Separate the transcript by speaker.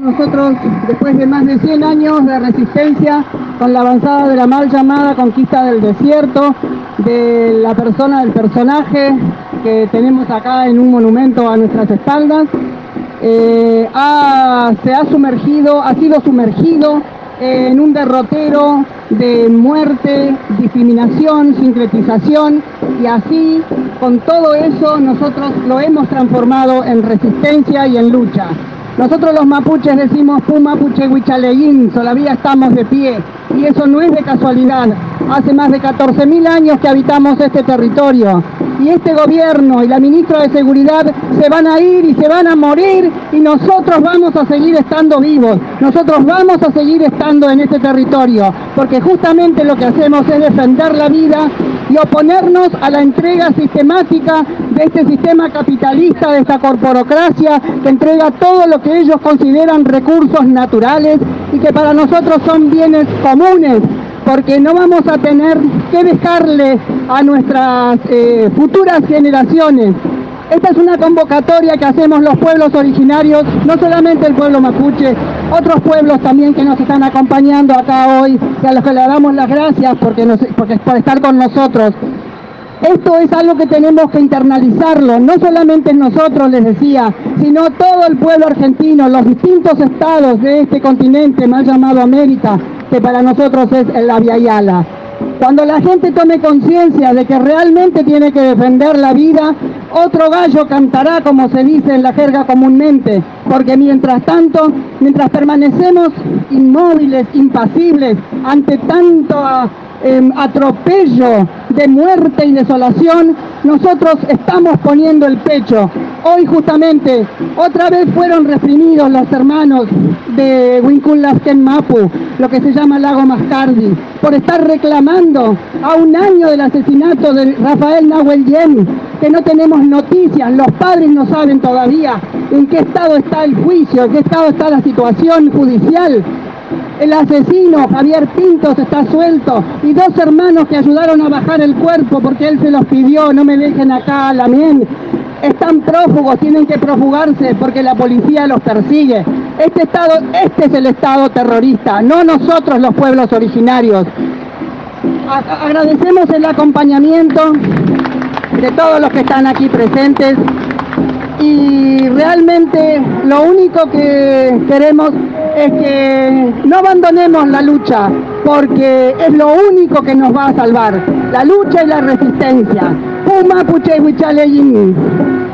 Speaker 1: Nosotros, después de más de 100 años de resistencia, con la avanzada de la mal llamada conquista del desierto, de la persona, del personaje que tenemos acá en un monumento a nuestras espaldas, ha sido sumergido en un derrotero de muerte, discriminación, sincretización, y así, con todo eso, nosotros lo hemos transformado en resistencia y en lucha. Nosotros los mapuches decimos Pumapuche Huichaleguín, todavía estamos de pie, y eso no es de casualidad. Hace más de 14.000 años que habitamos este territorio, y este gobierno y la ministra de Seguridad se van a ir y se van a morir, y nosotros vamos a seguir estando vivos, nosotros vamos a seguir estando en este territorio, porque justamente lo que hacemos es defender la vida y oponernos a la entrega sistemática de este sistema capitalista, de esta corporocracia que entrega todo lo que ellos consideran recursos naturales y que para nosotros son bienes comunes, porque no vamos a tener que dejarle a nuestras futuras generaciones. Esta es una convocatoria que hacemos los pueblos originarios, no solamente el pueblo mapuche, otros pueblos también que nos están acompañando acá hoy, y a los que le damos las gracias por estar con nosotros. Esto es algo que tenemos que internalizarlo, no solamente nosotros, les decía, sino todo el pueblo argentino, los distintos estados de este continente mal llamado América, que para nosotros es el Abya Yala. Cuando la gente tome conciencia de que realmente tiene que defender la vida, otro gallo cantará, como se dice en la jerga comúnmente, porque mientras tanto, mientras permanecemos inmóviles, impasibles, ante tanto atropello de muerte y desolación, nosotros estamos poniendo el pecho. Hoy justamente, otra vez fueron reprimidos los hermanos de Huincul-Lasken Mapu, lo que se llama Lago Mascardi, por estar reclamando a un año del asesinato de Rafael Nahuel Yem, que no tenemos noticias, los padres no saben todavía en qué estado está el juicio, en qué estado está la situación judicial. El asesino, Javier Pintos, está suelto, y dos hermanos que ayudaron a bajar el cuerpo porque él se los pidió, no me dejen acá, la mien. Están prófugos, tienen que profugarse porque la policía los persigue. Este es el Estado terrorista, no nosotros los pueblos originarios. Agradecemos el acompañamiento de todos los que están aquí presentes, y realmente lo único que queremos es que no abandonemos la lucha, porque es lo único que nos va a salvar, la lucha y la resistencia. Pumapuche Huichaleguín.